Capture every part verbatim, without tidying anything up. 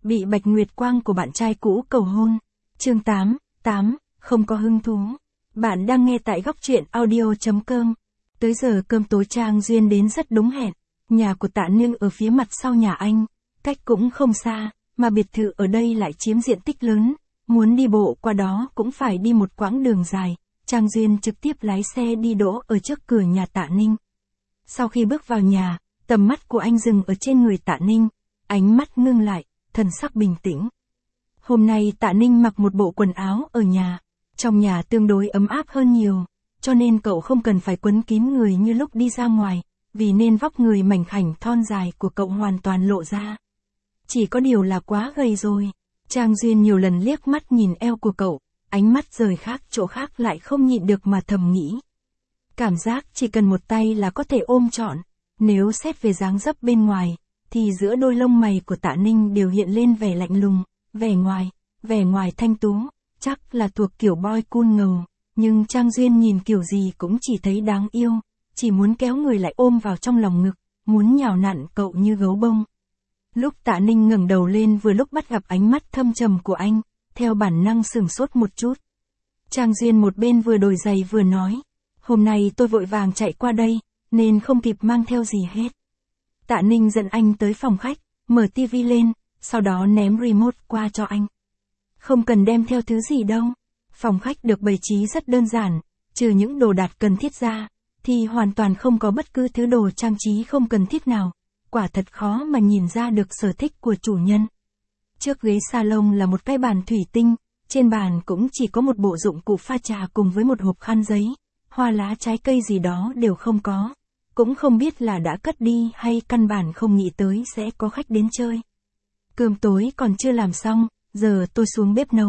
bị Bạch Nguyệt Quang của bạn trai cũ cầu hôn. Chương tám, tám, không có hứng thú. Bạn đang nghe tại góc truyện audio chấm com. Tới giờ cơm tối Trang Duyên đến rất đúng hẹn. Nhà của Tạ Nương ở phía mặt sau nhà anh, cách cũng không xa, mà biệt thự ở đây lại chiếm diện tích lớn. Muốn đi bộ qua đó cũng phải đi một quãng đường dài. Trang Duyên trực tiếp lái xe đi đỗ ở trước cửa nhà Tạ Ninh. Sau khi bước vào nhà, tầm mắt của anh dừng ở trên người Tạ Ninh, ánh mắt ngưng lại, thần sắc bình tĩnh. Hôm nay Tạ Ninh mặc một bộ quần áo ở nhà, trong nhà tương đối ấm áp hơn nhiều, cho nên cậu không cần phải quấn kín người như lúc đi ra ngoài, vì nên vóc người mảnh khảnh thon dài của cậu hoàn toàn lộ ra. Chỉ có điều là quá gầy rồi. Trang Duyên nhiều lần liếc mắt nhìn eo của cậu, ánh mắt rời khác chỗ khác lại không nhịn được mà thầm nghĩ. Cảm giác chỉ cần một tay là có thể ôm trọn. Nếu xét về dáng dấp bên ngoài, thì giữa đôi lông mày của Tạ Ninh đều hiện lên vẻ lạnh lùng, vẻ ngoài, vẻ ngoài thanh tú, chắc là thuộc kiểu boy cool ngầu. Nhưng Trang Duyên nhìn kiểu gì cũng chỉ thấy đáng yêu, chỉ muốn kéo người lại ôm vào trong lòng ngực, muốn nhào nặn cậu như gấu bông. Lúc Tạ Ninh ngẩng đầu lên vừa lúc bắt gặp ánh mắt thâm trầm của anh, theo bản năng sửng sốt một chút. Trang Duyên một bên vừa đổi giày vừa nói, hôm nay tôi vội vàng chạy qua đây, nên không kịp mang theo gì hết. Tạ Ninh dẫn anh tới phòng khách, mở tivi lên, sau đó ném remote qua cho anh. Không cần đem theo thứ gì đâu. Phòng khách được bày trí rất đơn giản, trừ những đồ đạc cần thiết ra, thì hoàn toàn không có bất cứ thứ đồ trang trí không cần thiết nào. Quả thật khó mà nhìn ra được sở thích của chủ nhân. Trước ghế salon là một cái bàn thủy tinh, trên bàn cũng chỉ có một bộ dụng cụ pha trà cùng với một hộp khăn giấy, hoa lá trái cây gì đó đều không có. Cũng không biết là đã cất đi hay căn bản không nghĩ tới sẽ có khách đến chơi. Cơm tối còn chưa làm xong, giờ tôi xuống bếp nấu.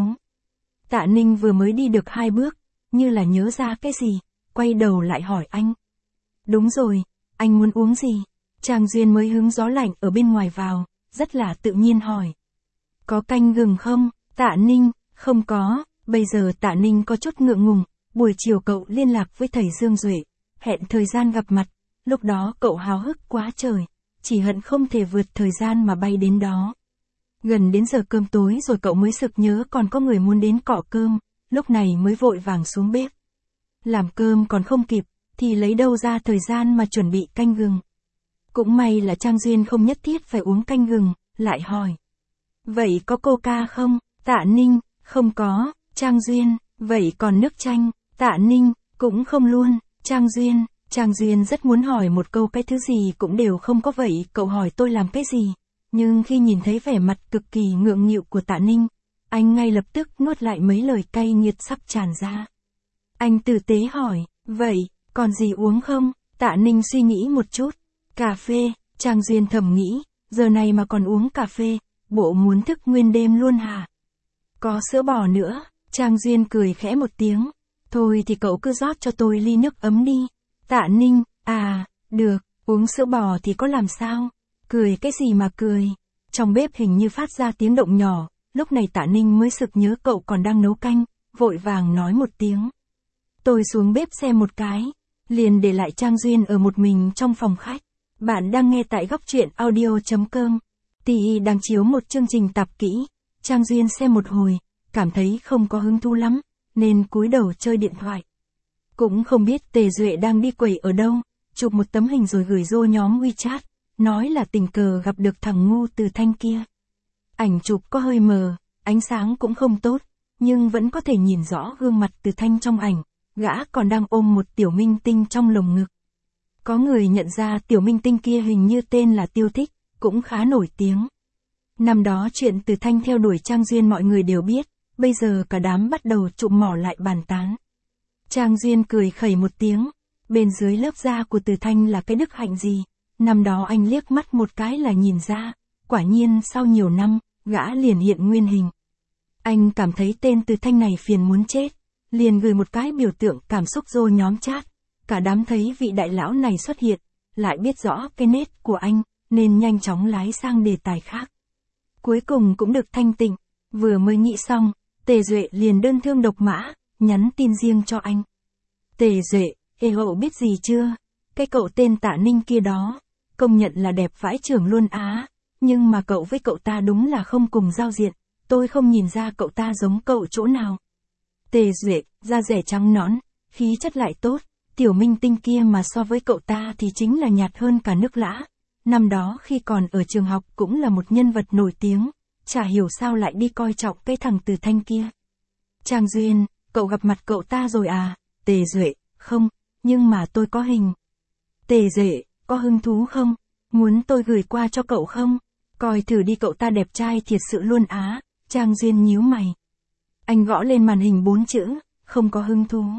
Tạ Ninh vừa mới đi được hai bước, như là nhớ ra cái gì, quay đầu lại hỏi anh. Đúng rồi, anh muốn uống gì? Trang Duyên mới hứng gió lạnh ở bên ngoài vào, rất là tự nhiên hỏi. Có canh gừng không? Tạ Ninh, không có. Bây giờ Tạ Ninh có chút ngượng ngùng, buổi chiều cậu liên lạc với thầy Dương Duệ, hẹn thời gian gặp mặt. Lúc đó cậu háo hức quá trời, chỉ hận không thể vượt thời gian mà bay đến đó. Gần đến giờ cơm tối rồi cậu mới sực nhớ còn có người muốn đến cọ cơm, lúc này mới vội vàng xuống bếp. Làm cơm còn không kịp, thì lấy đâu ra thời gian mà chuẩn bị canh gừng. Cũng may là Trang Duyên không nhất thiết phải uống canh gừng, lại hỏi. Vậy có coca không? Tạ Ninh, không có. Trang Duyên, vậy còn nước chanh? Tạ Ninh, cũng không luôn. Trang Duyên, Trang Duyên rất muốn hỏi một câu cái thứ gì cũng đều không có vậy cậu hỏi tôi làm cái gì. Nhưng khi nhìn thấy vẻ mặt cực kỳ ngượng nghịu của Tạ Ninh, anh ngay lập tức nuốt lại mấy lời cay nghiệt sắp tràn ra. Anh tử tế hỏi, vậy, còn gì uống không? Tạ Ninh suy nghĩ một chút. Cà phê, Trang Duyên thầm nghĩ, giờ này mà còn uống cà phê, bộ muốn thức nguyên đêm luôn hả? Có sữa bò nữa, Trang Duyên cười khẽ một tiếng. Thôi thì cậu cứ rót cho tôi ly nước ấm đi. Tạ Ninh, à, được, uống sữa bò thì có làm sao? Cười cái gì mà cười? Trong bếp hình như phát ra tiếng động nhỏ, lúc này Tạ Ninh mới sực nhớ cậu còn đang nấu canh, vội vàng nói một tiếng. Tôi xuống bếp xem một cái, liền để lại Trang Duyên ở một mình trong phòng khách. Bạn đang nghe tại góc truyện audio chấm com. tê i đang chiếu một chương trình tạp kỹ. Trang Duyên xem một hồi, cảm thấy không có hứng thú lắm, nên cúi đầu chơi điện thoại. Cũng không biết Tề Duệ đang đi quẩy ở đâu, chụp một tấm hình rồi gửi vô nhóm WeChat, nói là tình cờ gặp được thằng ngu Từ Thanh kia. Ảnh chụp có hơi mờ, ánh sáng cũng không tốt, nhưng vẫn có thể nhìn rõ gương mặt Từ Thanh trong ảnh, gã còn đang ôm một tiểu minh tinh trong lồng ngực. Có người nhận ra tiểu minh tinh kia hình như tên là Tiêu Thích, cũng khá nổi tiếng. Năm đó chuyện Từ Thanh theo đuổi Trang Duyên mọi người đều biết, bây giờ cả đám bắt đầu trụm mỏ lại bàn tán. Trang Duyên cười khẩy một tiếng, bên dưới lớp da của Từ Thanh là cái đức hạnh gì, năm đó anh liếc mắt một cái là nhìn ra, quả nhiên sau nhiều năm, gã liền hiện nguyên hình. Anh cảm thấy tên Từ Thanh này phiền muốn chết, liền gửi một cái biểu tượng cảm xúc vô nhóm chat, cả đám thấy vị đại lão này xuất hiện, lại biết rõ cái nết của anh, nên nhanh chóng lái sang đề tài khác. Cuối cùng cũng được thanh tịnh, vừa mới nghĩ xong, Tề Duệ liền đơn thương độc mã, nhắn tin riêng cho anh. Tề Duệ, ê hậu biết gì chưa? Cái cậu tên Tạ Ninh kia đó, công nhận là đẹp vãi chưởng luôn á. nhưng mà cậu với cậu ta đúng là không cùng giao diện, tôi không nhìn ra cậu ta giống cậu chỗ nào. Tề Duệ, da rẻ trắng nõn, khí chất lại tốt, tiểu minh tinh kia mà so với cậu ta thì chính là nhạt hơn cả nước lã. Năm đó khi còn ở trường học cũng là một nhân vật nổi tiếng, chả hiểu sao lại đi coi trọng cái thằng Từ Thanh kia. Trang Duyên, cậu gặp mặt cậu ta rồi à? Tề Duệ, không, nhưng mà tôi có hình. Tề Duệ, có hứng thú không? Muốn tôi gửi qua cho cậu không? Coi thử đi, cậu ta đẹp trai thiệt sự luôn á. Trang Duyên nhíu mày. Anh gõ lên màn hình bốn chữ, không có hứng thú.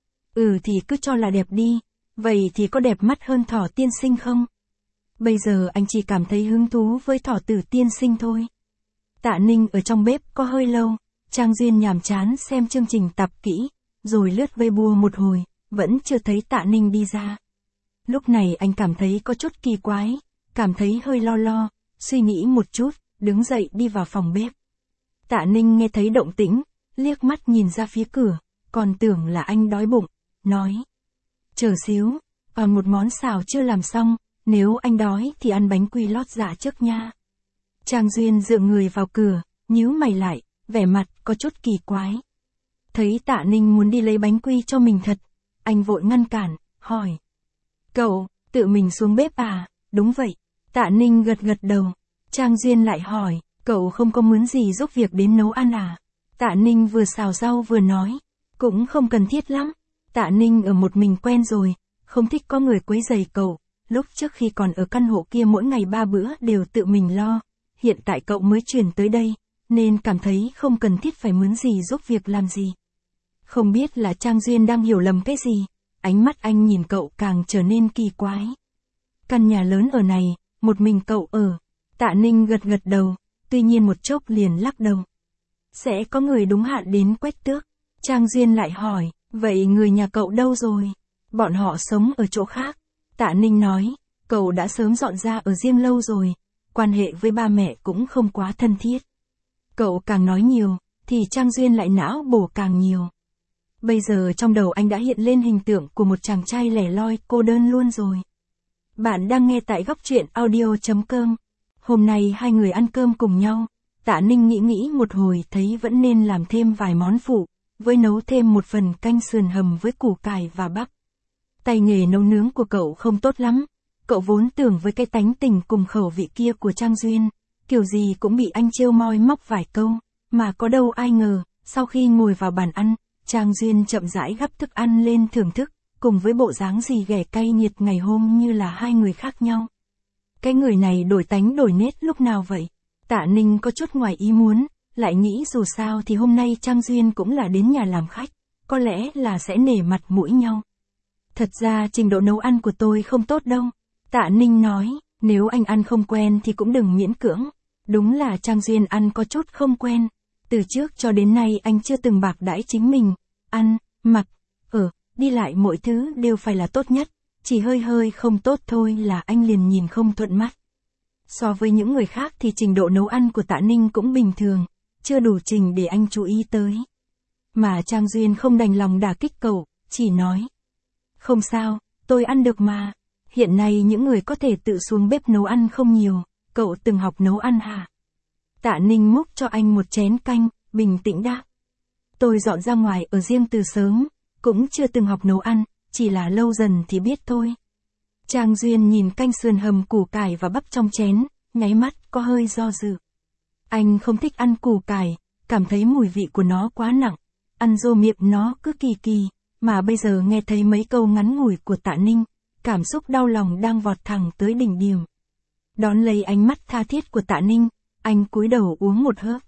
Ừ thì cứ cho là đẹp đi, vậy thì có đẹp mắt hơn Thỏ tiên sinh không? Bây giờ anh chỉ cảm thấy hứng thú với Thỏ tử tiên sinh thôi. Tạ Ninh ở trong bếp có hơi lâu, Trang Duyên nhàm chán xem chương trình tập kỹ, rồi lướt Weibo một hồi, vẫn chưa thấy Tạ Ninh đi ra. Lúc này anh cảm thấy có chút kỳ quái, cảm thấy hơi lo lo, suy nghĩ một chút, đứng dậy đi vào phòng bếp. Tạ Ninh nghe thấy động tĩnh, liếc mắt nhìn ra phía cửa, còn tưởng là anh đói bụng, nói. Chờ xíu, còn một món xào chưa làm xong, nếu anh đói thì ăn bánh quy lót dạ trước nha. Trang Duyên dựa người vào cửa, nhíu mày lại, vẻ mặt có chút kỳ quái. Thấy Tạ Ninh muốn đi lấy bánh quy cho mình thật, anh vội ngăn cản, hỏi. Cậu, tự mình xuống bếp à? Đúng vậy. Tạ Ninh gật gật đầu. Trang Duyên lại hỏi, cậu không có muốn gì giúp việc đến nấu ăn à? Tạ Ninh vừa xào rau vừa nói, cũng không cần thiết lắm. Tạ Ninh ở một mình quen rồi, không thích có người quấy rầy cậu. Lúc trước khi còn ở căn hộ kia mỗi ngày ba bữa đều tự mình lo, hiện tại cậu mới chuyển tới đây, nên cảm thấy không cần thiết phải mướn gì giúp việc làm gì. Không biết là Trang Duyên đang hiểu lầm cái gì, ánh mắt anh nhìn cậu càng trở nên kỳ quái. Căn nhà lớn ở này, một mình cậu ở. Tạ Ninh gật gật đầu, tuy nhiên một chốc liền lắc đầu. Sẽ có người đúng hạn đến quét tước. Trang Duyên lại hỏi, vậy người nhà cậu đâu rồi? Bọn họ sống ở chỗ khác. Tạ Ninh nói, cậu đã sớm dọn ra ở riêng lâu rồi, quan hệ với ba mẹ cũng không quá thân thiết. Cậu càng nói nhiều, thì Trang Duyên lại não bổ càng nhiều. Bây giờ trong đầu anh đã hiện lên hình tượng của một chàng trai lẻ loi cô đơn luôn rồi. Bạn đang nghe tại góc truyện audio chấm com. Hôm nay hai người ăn cơm cùng nhau, Tạ Ninh nghĩ nghĩ một hồi thấy vẫn nên làm thêm vài món phụ, với nấu thêm một phần canh sườn hầm với củ cải và bắp. Tay nghề nấu nướng của cậu không tốt lắm, cậu vốn tưởng với cái tánh tình cùng khẩu vị kia của Trang Duyên, kiểu gì cũng bị anh trêu moi móc vài câu, mà có đâu ai ngờ, sau khi ngồi vào bàn ăn, Trang Duyên chậm rãi gắp thức ăn lên thưởng thức, cùng với bộ dáng gì ghẻ cay nghiệt ngày hôm như là hai người khác nhau. Cái người này đổi tánh đổi nết lúc nào vậy? Tạ Ninh có chút ngoài ý muốn, lại nghĩ dù sao thì hôm nay Trang Duyên cũng là đến nhà làm khách, có lẽ là sẽ nể mặt mũi nhau. Thật ra trình độ nấu ăn của tôi không tốt đâu. Tạ Ninh nói, nếu anh ăn không quen thì cũng đừng miễn cưỡng. Đúng là Trang Duyên ăn có chút không quen. Từ trước cho đến nay anh chưa từng bạc đãi chính mình. Ăn, mặc, ở, đi lại mọi thứ đều phải là tốt nhất. Chỉ hơi hơi không tốt thôi là anh liền nhìn không thuận mắt. So với những người khác thì trình độ nấu ăn của Tạ Ninh cũng bình thường, chưa đủ trình để anh chú ý tới. Mà Trang Duyên không đành lòng đả kích cậu, chỉ nói. Không sao, tôi ăn được mà. Hiện nay những người có thể tự xuống bếp nấu ăn không nhiều, cậu từng học nấu ăn hả? Tạ Ninh múc cho anh một chén canh, bình tĩnh đáp. Tôi dọn ra ngoài ở riêng từ sớm, cũng chưa từng học nấu ăn, chỉ là lâu dần thì biết thôi. Trang Duyên nhìn canh sườn hầm củ cải và bắp trong chén, nháy mắt có hơi do dự. Anh không thích ăn củ cải, cảm thấy mùi vị của nó quá nặng, ăn vô miệng nó cứ kỳ kỳ, mà bây giờ nghe thấy mấy câu ngắn ngủi của Tạ Ninh, cảm xúc đau lòng đang vọt thẳng tới đỉnh điểm. Đón lấy ánh mắt tha thiết của Tạ Ninh, anh cúi đầu uống một hớp.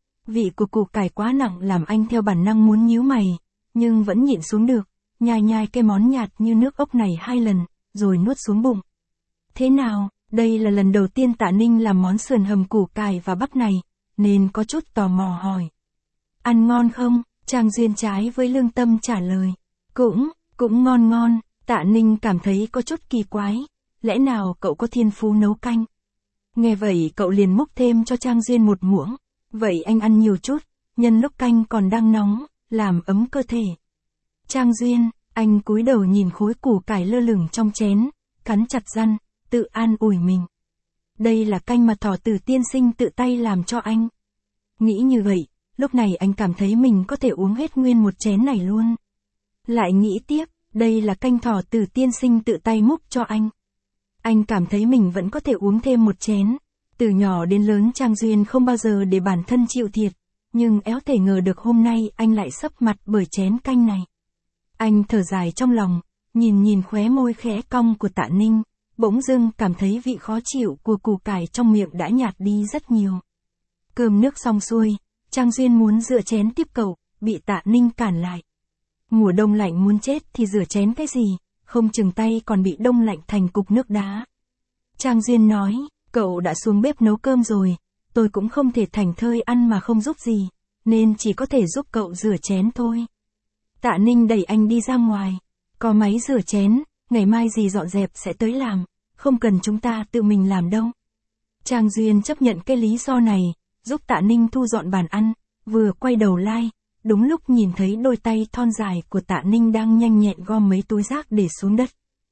Vị của củ cải quá nặng làm anh theo bản năng muốn nhíu mày, nhưng vẫn nhịn xuống được, nhai nhai cái món nhạt như nước ốc này hai lần, rồi nuốt xuống bụng. Thế nào, đây là lần đầu tiên Tạ Ninh làm món sườn hầm củ cải và bắp này, nên có chút tò mò hỏi. Ăn ngon không? Trang Duyên trái với lương tâm trả lời. Cũng, cũng ngon ngon. Tạ Ninh cảm thấy có chút kỳ quái, lẽ nào cậu có thiên phú nấu canh? Nghe vậy cậu liền múc thêm cho Trang Duyên một muỗng, vậy anh ăn nhiều chút, nhân lúc canh còn đang nóng, làm ấm cơ thể. Trang Duyên, anh cúi đầu nhìn khối củ cải lơ lửng trong chén, cắn chặt răng, tự an ủi mình. đây là canh mà Thỏ Tử tiên sinh tự tay làm cho anh. Nghĩ như vậy, lúc này anh cảm thấy mình có thể uống hết nguyên một chén này luôn. Lại nghĩ tiếp, đây là canh Thỏ Tử tiên sinh tự tay múc cho anh. Anh cảm thấy mình vẫn có thể uống thêm một chén. Từ nhỏ đến lớn Trang Duyên không bao giờ để bản thân chịu thiệt, nhưng éo thể ngờ được hôm nay anh lại sấp mặt bởi chén canh này. Anh thở dài trong lòng, nhìn nhìn khóe môi khẽ cong của Tạ Ninh, bỗng dưng cảm thấy vị khó chịu của củ cải trong miệng đã nhạt đi rất nhiều. Cơm nước xong xuôi, Trang Duyên muốn rửa chén tiếp cậu, bị Tạ Ninh cản lại. Mùa đông lạnh muốn chết thì rửa chén cái gì, không chừng tay còn bị đông lạnh thành cục nước đá. Trang Duyên nói, cậu đã xuống bếp nấu cơm rồi, tôi cũng không thể thảnh thơi ăn mà không giúp gì, nên chỉ có thể giúp cậu rửa chén thôi. Tạ Ninh đẩy anh đi ra ngoài, có máy rửa chén, ngày mai dì dọn dẹp sẽ tới làm, không cần chúng ta tự mình làm đâu. Trang Duyên chấp nhận cái lý do này, giúp Tạ Ninh thu dọn bàn ăn, vừa quay đầu lai, đúng lúc nhìn thấy đôi tay thon dài của Tạ Ninh đang nhanh nhẹn gom mấy túi rác để xuống đất.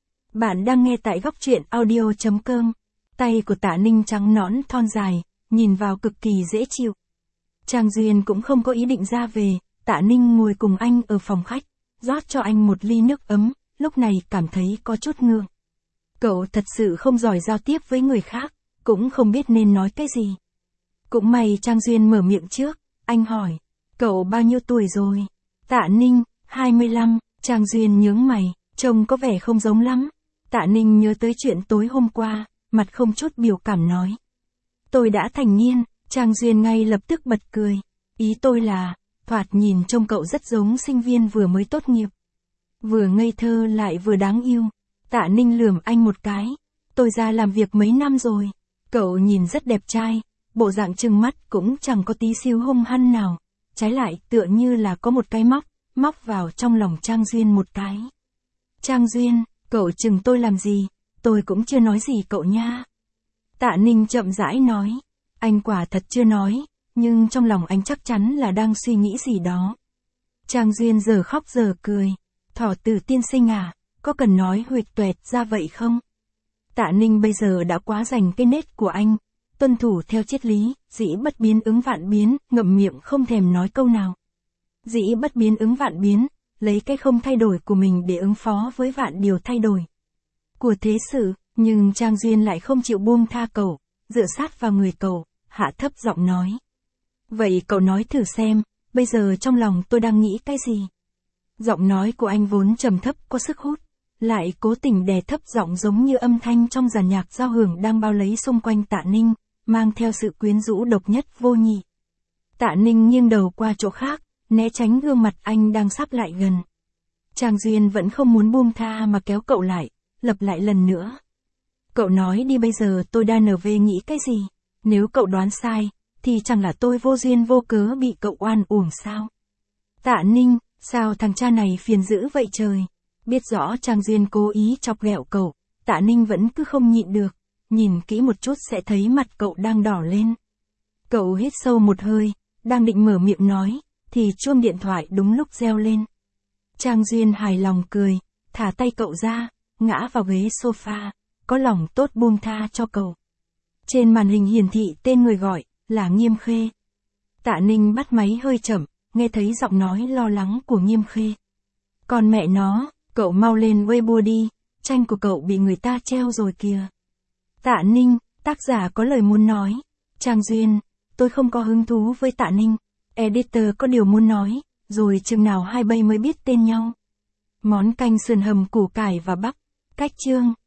Bạn đang nghe tại góc truyện audio chấm com. Tay của Tạ Ninh trắng nõn thon dài, nhìn vào cực kỳ dễ chịu. Trang Duyên cũng không có ý định ra về, Tạ Ninh ngồi cùng anh ở phòng khách, rót cho anh một ly nước ấm, lúc này cảm thấy có chút ngượng. Cậu thật sự không giỏi giao tiếp với người khác, cũng không biết nên nói cái gì. Cũng may Trang Duyên mở miệng trước, anh hỏi, cậu bao nhiêu tuổi rồi? Tạ Ninh, hai mươi lăm, Trang Duyên nhướng mày, trông có vẻ không giống lắm. Tạ Ninh nhớ tới chuyện tối hôm qua, mặt không chút biểu cảm nói. Tôi đã thành niên, Trang Duyên ngay lập tức bật cười. Ý tôi là, thoạt nhìn trông cậu rất giống sinh viên vừa mới tốt nghiệp. Vừa ngây thơ lại vừa đáng yêu. Tạ Ninh lườm anh một cái. Tôi ra làm việc mấy năm rồi. Cậu nhìn rất đẹp trai, bộ dạng trừng mắt cũng chẳng có tí xíu hung hăng nào. Trái lại tựa như là có một cái móc, móc vào trong lòng Trang Duyên một cái. Trang Duyên, cậu chừng tôi làm gì? Tôi cũng chưa nói gì cậu nha. Tạ Ninh chậm rãi nói. Anh quả thật chưa nói, nhưng trong lòng anh chắc chắn là đang suy nghĩ gì đó. Trang Duyên giờ khóc giờ cười. Thỏ Tử tiên sinh à, có cần nói huỵch toẹt ra vậy không? Tạ Ninh bây giờ đã quá dành cái nết của anh, tuân thủ theo triết lý, dĩ bất biến ứng vạn biến, ngậm miệng không thèm nói câu nào. Dĩ bất biến ứng vạn biến, lấy cái không thay đổi của mình để ứng phó với vạn điều thay đổi của thế sự, nhưng Trang Duyên lại không chịu buông tha cậu, dựa sát vào người cậu, hạ thấp giọng nói. Vậy cậu nói thử xem, bây giờ trong lòng tôi đang nghĩ cái gì? Giọng nói của anh vốn trầm thấp có sức hút, lại cố tình đè thấp giọng giống như âm thanh trong dàn nhạc giao hưởng đang bao lấy xung quanh Tạ Ninh, mang theo sự quyến rũ độc nhất vô nhị. Tạ Ninh nghiêng đầu qua chỗ khác, né tránh gương mặt anh đang sắp lại gần. Trang Duyên vẫn không muốn buông tha mà kéo cậu lại, lặp lại lần nữa. Cậu nói đi bây giờ tôi đa nở về nghĩ cái gì? Nếu cậu đoán sai, thì chẳng là tôi vô duyên vô cớ bị cậu oan uổng sao? Tạ Ninh, sao thằng cha này phiền dữ vậy trời? Biết rõ Trang Duyên cố ý chọc ghẹo cậu, Tạ Ninh vẫn cứ không nhịn được, nhìn kỹ một chút sẽ thấy mặt cậu đang đỏ lên. Cậu hít sâu một hơi, đang định mở miệng nói, thì chuông điện thoại đúng lúc reo lên. Trang Duyên hài lòng cười, thả tay cậu ra, ngã vào ghế sofa, có lòng tốt buông tha cho cậu. Trên màn hình hiển thị tên người gọi, là Nghiêm Khê. Tạ Ninh bắt máy hơi chậm, nghe thấy giọng nói lo lắng của Nghiêm Khê. Còn mẹ nó, cậu mau lên Weibo đi, tranh của cậu bị người ta treo rồi kìa. Tạ Ninh, tác giả có lời muốn nói. Trang Duyên, tôi không có hứng thú với Tạ Ninh. Editor có điều muốn nói, rồi chừng nào hai bay mới biết tên nhau. Món canh sườn hầm củ cải và bắp. Cách chương.